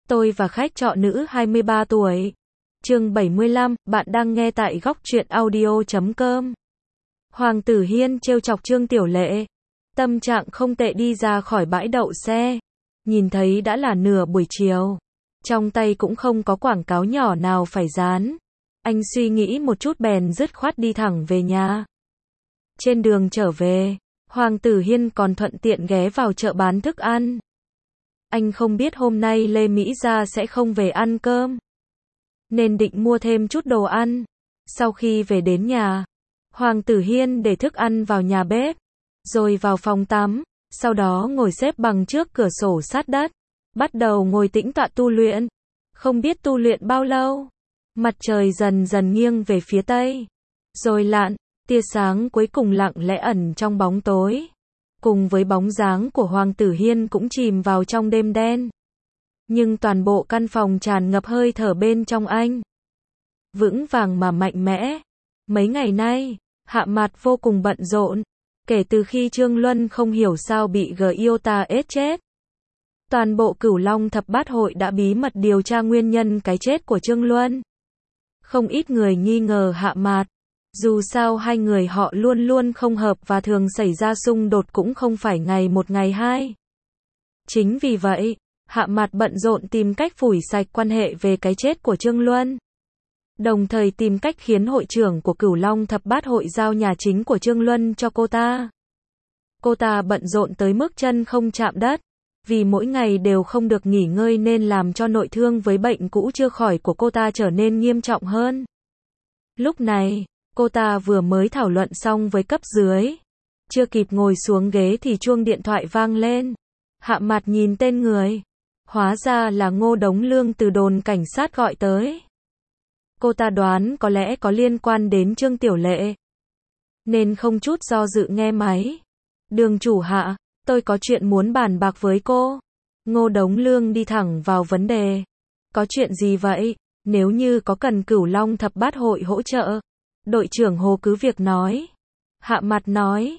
Tôi và khách trọ nữ 23 tuổi. Chương 75, bạn đang nghe tại góc truyện audio.com. Hoàng Tử Hiên trêu chọc Trương Tiểu Lệ. Tâm trạng không tệ đi ra khỏi bãi đậu xe. Nhìn thấy đã là nửa buổi chiều. Trong tay cũng không có quảng cáo nhỏ nào phải dán. Anh suy nghĩ một chút bèn dứt khoát đi thẳng về nhà. Trên đường trở về, Hoàng Tử Hiên còn thuận tiện ghé vào chợ bán thức ăn. Anh không biết hôm nay Lê Mỹ Gia sẽ không về ăn cơm, nên định mua thêm chút đồ ăn. Sau khi về đến nhà, Hoàng Tử Hiên để thức ăn vào nhà bếp, rồi vào phòng tắm, sau đó ngồi xếp bằng trước cửa sổ sát đất, bắt đầu ngồi tĩnh tọa tu luyện. Không biết tu luyện bao lâu, mặt trời dần dần nghiêng về phía tây, rồi lặn, tia sáng cuối cùng lặng lẽ ẩn trong bóng tối. Cùng với bóng dáng của Hoàng Tử Hiên cũng chìm vào trong đêm đen. Nhưng toàn bộ căn phòng tràn ngập hơi thở bên trong anh. Vững vàng mà mạnh mẽ. Mấy ngày nay, Hạ Mạt vô cùng bận rộn. Kể từ khi Trương Luân không hiểu sao bị Giota chết. Toàn bộ Cửu Long Thập Bát Hội đã bí mật điều tra nguyên nhân cái chết của Trương Luân. Không ít người nghi ngờ Hạ Mạt. Dù sao hai người họ luôn luôn không hợp và thường xảy ra xung đột cũng không phải ngày một ngày hai. Chính vì vậy, Hạ Mạt bận rộn tìm cách phủi sạch quan hệ về cái chết của Trương Luân. Đồng thời tìm cách khiến hội trưởng của Cửu Long Thập Bát Hội giao nhà chính của Trương Luân cho cô ta. Cô ta bận rộn tới mức chân không chạm đất, vì mỗi ngày đều không được nghỉ ngơi nên làm cho nội thương với bệnh cũ chưa khỏi của cô ta trở nên nghiêm trọng hơn. Lúc này, cô ta vừa mới thảo luận xong với cấp dưới. Chưa kịp ngồi xuống ghế thì chuông điện thoại vang lên. Hạ Mạt nhìn tên người. Hóa ra là Ngô Đống Lương từ đồn cảnh sát gọi tới. Cô ta đoán có lẽ có liên quan đến Trương Tiểu Lệ, nên không chút do dự nghe máy. Đường chủ Hạ, tôi có chuyện muốn bàn bạc với cô. Ngô Đống Lương đi thẳng vào vấn đề. Có chuyện gì vậy? Nếu như có cần Cửu Long Thập Bát Hội hỗ trợ, đội trưởng Hồ cứ việc nói. Hạ Mạt nói.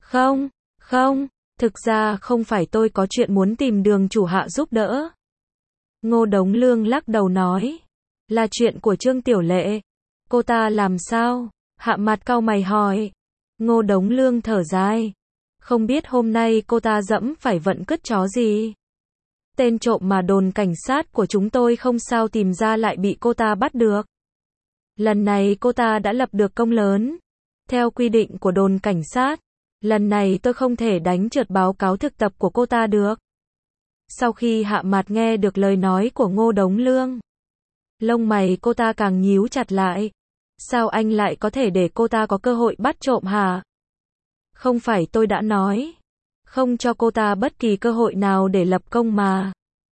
Không, thực ra không phải tôi có chuyện muốn tìm đường chủ Hạ giúp đỡ. Ngô Đống Lương lắc đầu nói. Là chuyện của Trương Tiểu Lệ. Cô ta làm sao? Hạ Mạt cau mày hỏi. Ngô Đống Lương thở dài. Không biết hôm nay cô ta dẫm phải vận cứt chó gì. Tên trộm mà đồn cảnh sát của chúng tôi không sao tìm ra lại bị cô ta bắt được. Lần này cô ta đã lập được công lớn. Theo quy định của đồn cảnh sát, lần này tôi không thể đánh trượt báo cáo thực tập của cô ta được. Sau khi Hạ Mạt nghe được lời nói của Ngô Đống Lương, lông mày cô ta càng nhíu chặt lại. Sao anh lại có thể để cô ta có cơ hội bắt trộm hả? Không phải tôi đã nói, không cho cô ta bất kỳ cơ hội nào để lập công mà.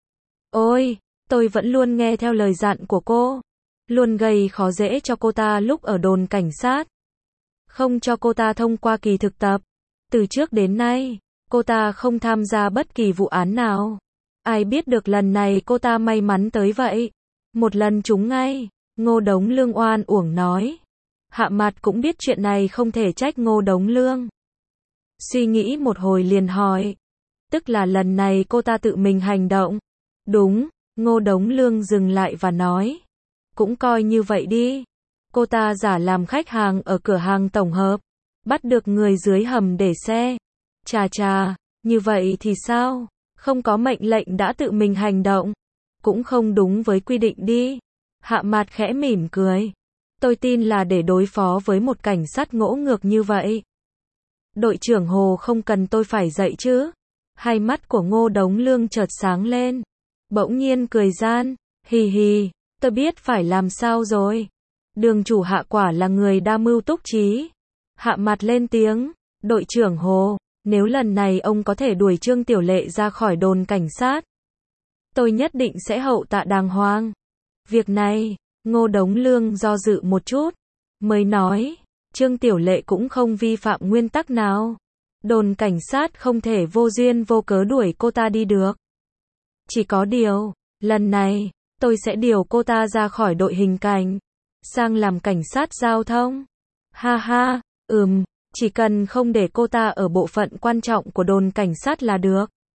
Ôi, tôi vẫn luôn nghe theo lời dặn của cô. Luôn gây khó dễ cho cô ta lúc ở đồn cảnh sát. Không cho cô ta thông qua kỳ thực tập. Từ trước đến nay, cô ta không tham gia bất kỳ vụ án nào. Ai biết được lần này cô ta may mắn tới vậy. Một lần trúng ngay. Ngô Đống Lương oan uổng nói. Hạ Mạt cũng biết chuyện này không thể trách Ngô Đống Lương. Suy nghĩ một hồi liền hỏi. Tức là lần này cô ta tự mình hành động. Đúng, Ngô Đống Lương dừng lại và nói. Cũng coi như vậy đi. Cô ta giả làm khách hàng ở cửa hàng tổng hợp, bắt được người dưới hầm để xe. Chà, như vậy thì sao? Không có mệnh lệnh đã tự mình hành động. Cũng không đúng với quy định đi. Hạ Mạt khẽ mỉm cười. Tôi tin là để đối phó với một cảnh sát ngỗ ngược như vậy. Đội trưởng Hồ không cần tôi phải dạy chứ. Hai mắt của Ngô Đống Lương chợt sáng lên. Bỗng nhiên cười gian. Hì, tôi biết phải làm sao rồi. Đường chủ Hạ quả là người đa mưu túc trí. Hạ Mạt lên tiếng. Đội trưởng Hồ, nếu lần này ông có thể đuổi Trương Tiểu Lệ ra khỏi đồn cảnh sát, tôi nhất định sẽ hậu tạ đàng hoàng. Việc này, Ngô Đống Lương do dự một chút, mới nói, Trương Tiểu Lệ cũng không vi phạm nguyên tắc nào. Đồn cảnh sát không thể vô duyên vô cớ đuổi cô ta đi được. Chỉ có điều, lần này, tôi sẽ điều cô ta ra khỏi đội hình cảnh, sang làm cảnh sát giao thông. Ha, chỉ cần không để cô ta ở bộ phận quan trọng của đồn cảnh sát là được.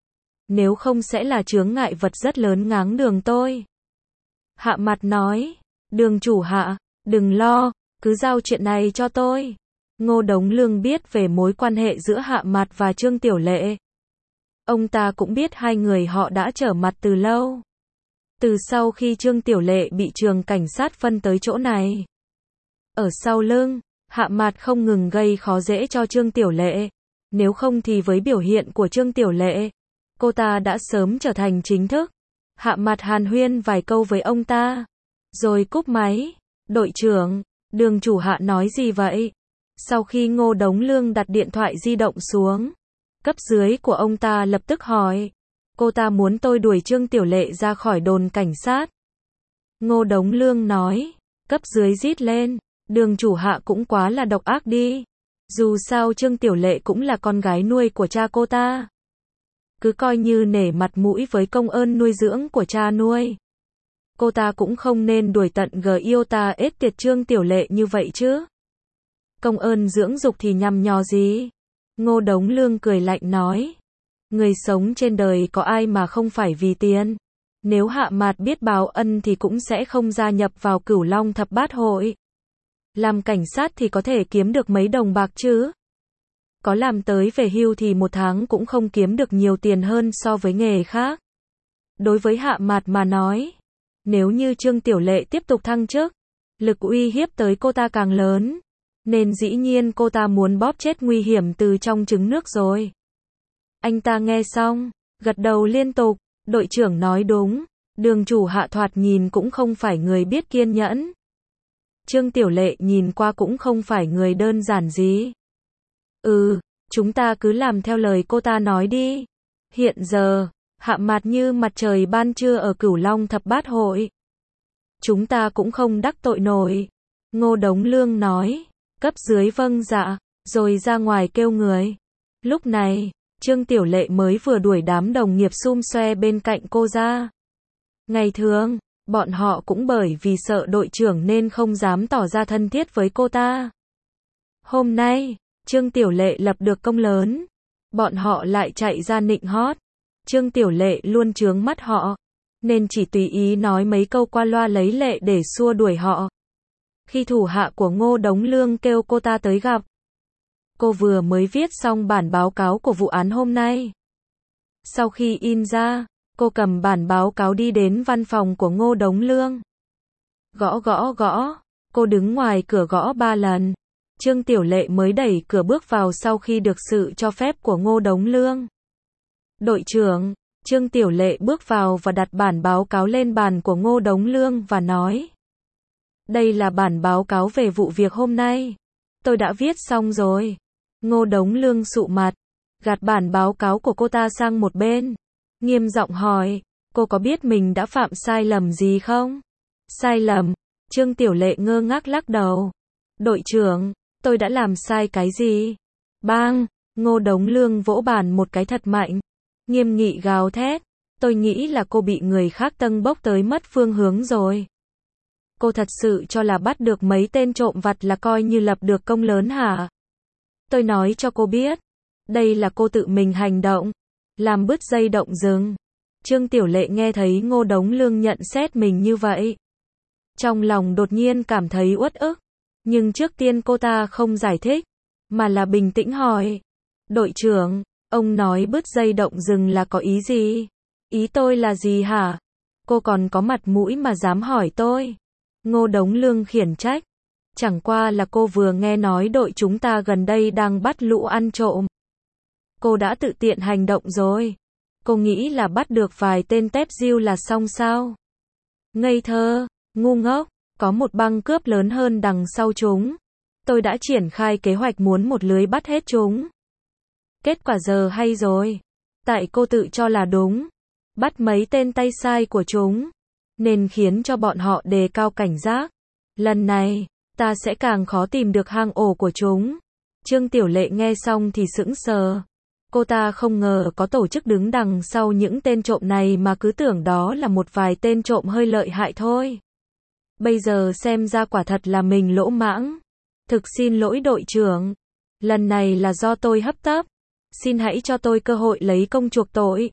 nếu không sẽ là chướng ngại vật rất lớn ngáng đường tôi. Hạ Mặt nói, Đường chủ Hạ, đừng lo, cứ giao chuyện này cho tôi. Ngô Đống Lương biết về mối quan hệ giữa Hạ Mặt và Trương Tiểu Lệ. Ông ta cũng biết hai người họ đã trở mặt từ lâu. Từ sau khi Trương Tiểu Lệ bị trường cảnh sát phân tới chỗ này. Ở sau lưng, Hạ Mặt không ngừng gây khó dễ cho Trương Tiểu Lệ. Nếu không thì với biểu hiện của Trương Tiểu Lệ, cô ta đã sớm trở thành chính thức. Hạ Mặt hàn huyên vài câu với ông ta, rồi cúp máy. Đội trưởng, Đường chủ Hạ nói gì vậy? Sau khi Ngô Đống Lương đặt điện thoại di động xuống, cấp dưới của ông ta lập tức hỏi. Cô ta muốn tôi đuổi Trương Tiểu Lệ ra khỏi đồn cảnh sát. Ngô Đống Lương nói. Cấp dưới rít lên. Đường chủ Hạ cũng quá là độc ác đi. Dù sao Trương Tiểu Lệ cũng là con gái nuôi của cha cô ta. Cứ coi như nể mặt mũi với công ơn nuôi dưỡng của cha nuôi. Cô ta cũng không nên đuổi tận yêu ta ết tiệt Trương Tiểu Lệ như vậy chứ. Công ơn dưỡng dục thì nhằm nhò gì? Ngô Đống Lương cười lạnh nói. Người sống trên đời có ai mà không phải vì tiền. Nếu Hạ Mặt biết báo ân thì cũng sẽ không gia nhập vào Cửu Long Thập Bát Hội. Làm cảnh sát thì có thể kiếm được mấy đồng bạc chứ. Có làm tới về hưu thì một tháng cũng không kiếm được nhiều tiền hơn so với nghề khác. Đối với Hạ Mặt mà nói, nếu như Trương Tiểu Lệ tiếp tục thăng chức, lực uy hiếp tới cô ta càng lớn. Nên dĩ nhiên cô ta muốn bóp chết nguy hiểm từ trong trứng nước rồi. Anh ta nghe xong, gật đầu liên tục. Đội trưởng nói đúng, Đường chủ Hạ thoạt nhìn cũng không phải người biết kiên nhẫn. Trương Tiểu Lệ nhìn qua cũng không phải người đơn giản gì. Chúng ta cứ làm theo lời cô ta nói đi. Hiện giờ, Hạ Mặt như mặt trời ban trưa ở Cửu Long Thập Bát Hội. Chúng ta cũng không đắc tội nổi. Ngô Đống Lương nói. Cấp dưới vâng dạ, rồi ra ngoài kêu người. Lúc này, Trương Tiểu Lệ mới vừa đuổi đám đồng nghiệp xum xoe bên cạnh cô ra. Ngày thường, bọn họ cũng bởi vì sợ đội trưởng nên không dám tỏ ra thân thiết với cô ta. Hôm nay, Trương Tiểu Lệ lập được công lớn. Bọn họ lại chạy ra nịnh hót. Trương Tiểu Lệ luôn chướng mắt họ, nên chỉ tùy ý nói mấy câu qua loa lấy lệ để xua đuổi họ. Khi thủ hạ của Ngô Đống Lương kêu cô ta tới gặp, cô vừa mới viết xong bản báo cáo của vụ án hôm nay. Sau khi in ra, cô cầm bản báo cáo đi đến văn phòng của Ngô Đống Lương. Gõ gõ gõ, cô đứng ngoài cửa gõ 3 lần. Trương Tiểu Lệ mới đẩy cửa bước vào sau khi được sự cho phép của Ngô Đống Lương. Đội trưởng, Trương Tiểu Lệ bước vào và đặt bản báo cáo lên bàn của Ngô Đống Lương và nói. Đây là bản báo cáo về vụ việc hôm nay. Tôi đã viết xong rồi. Ngô Đống Lương sụ mặt, gạt bản báo cáo của cô ta sang một bên. Nghiêm giọng hỏi, cô có biết mình đã phạm sai lầm gì không? Sai lầm? Trương Tiểu Lệ ngơ ngác lắc đầu. Đội trưởng, tôi đã làm sai cái gì? Bang! Ngô Đống Lương vỗ bàn một cái thật mạnh. Nghiêm nghị gào thét. Tôi nghĩ là cô bị người khác tâng bốc tới mất phương hướng rồi. Cô thật sự cho là bắt được mấy tên trộm vặt là coi như lập được công lớn hả? Tôi nói cho cô biết. Đây là cô tự mình hành động. Làm bứt dây động rừng. Trương Tiểu Lệ nghe thấy Ngô Đống Lương nhận xét mình như vậy. Trong lòng đột nhiên cảm thấy uất ức. Nhưng trước tiên cô ta không giải thích, mà là bình tĩnh hỏi. Đội trưởng, ông nói bứt dây động rừng là có ý gì? Ý tôi là gì hả? Cô còn có mặt mũi mà dám hỏi tôi. Ngô Đống Lương khiển trách. Chẳng qua là cô vừa nghe nói đội chúng ta gần đây đang bắt lũ ăn trộm. Cô đã tự tiện hành động rồi. Cô nghĩ là bắt được vài tên tép diêu là xong sao? Ngây thơ, ngu ngốc, có một băng cướp lớn hơn đằng sau chúng. Tôi đã triển khai kế hoạch muốn một lưới bắt hết chúng. Kết quả giờ hay rồi. Tại cô tự cho là đúng. Bắt mấy tên tay sai của chúng. Nên khiến cho bọn họ đề cao cảnh giác. Lần này, ta sẽ càng khó tìm được hang ổ của chúng. Trương Tiểu Lệ nghe xong thì sững sờ. Cô ta không ngờ có tổ chức đứng đằng sau những tên trộm này mà cứ tưởng đó là một vài tên trộm hơi lợi hại thôi. Bây giờ xem ra quả thật là mình lỗ mãng. Thực xin lỗi đội trưởng. Lần này là do tôi hấp tấp. Xin hãy cho tôi cơ hội lấy công chuộc tội.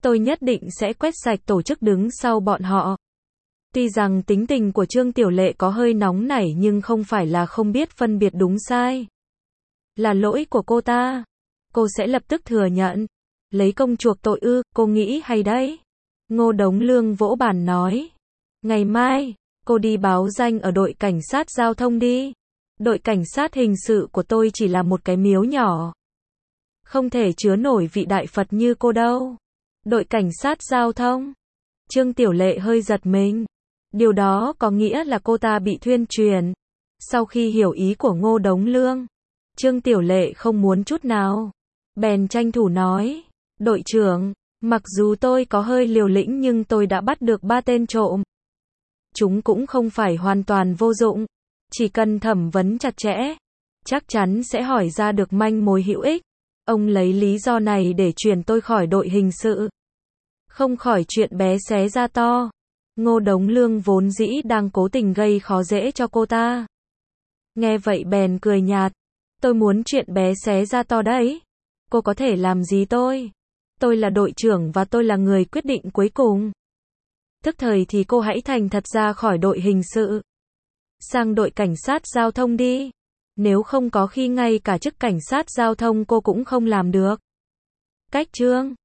Tôi nhất định sẽ quét sạch tổ chức đứng sau bọn họ. Tuy rằng tính tình của Trương Tiểu Lệ có hơi nóng nảy nhưng không phải là không biết phân biệt đúng sai. Là lỗi của cô ta. Cô sẽ lập tức thừa nhận. Lấy công chuộc tội ư, cô nghĩ hay đấy. Ngô Đống Lương vỗ bàn nói. Ngày mai, cô đi báo danh ở đội cảnh sát giao thông đi. Đội cảnh sát hình sự của tôi chỉ là một cái miếu nhỏ. Không thể chứa nổi vị đại Phật như cô đâu. Đội cảnh sát giao thông. Trương Tiểu Lệ hơi giật mình. Điều đó có nghĩa là cô ta bị thuyên truyền. Sau khi hiểu ý của Ngô Đống Lương, Trương Tiểu Lệ không muốn chút nào. Bèn tranh thủ nói. Đội trưởng, mặc dù tôi có hơi liều lĩnh nhưng tôi đã bắt được 3 tên trộm. Chúng cũng không phải hoàn toàn vô dụng. Chỉ cần thẩm vấn chặt chẽ, chắc chắn sẽ hỏi ra được manh mối hữu ích. Ông lấy lý do này để chuyển tôi khỏi đội hình sự. Không khỏi chuyện bé xé ra to. Ngô Đống Lương vốn dĩ đang cố tình gây khó dễ cho cô ta. Nghe vậy bèn cười nhạt. Tôi muốn chuyện bé xé ra to đấy. Cô có thể làm gì tôi? Tôi là đội trưởng và tôi là người quyết định cuối cùng. Tức thời thì cô hãy thành thật ra khỏi đội hình sự. Sang đội cảnh sát giao thông đi. Nếu không có khi ngay cả chức cảnh sát giao thông cô cũng không làm được. Cách Trương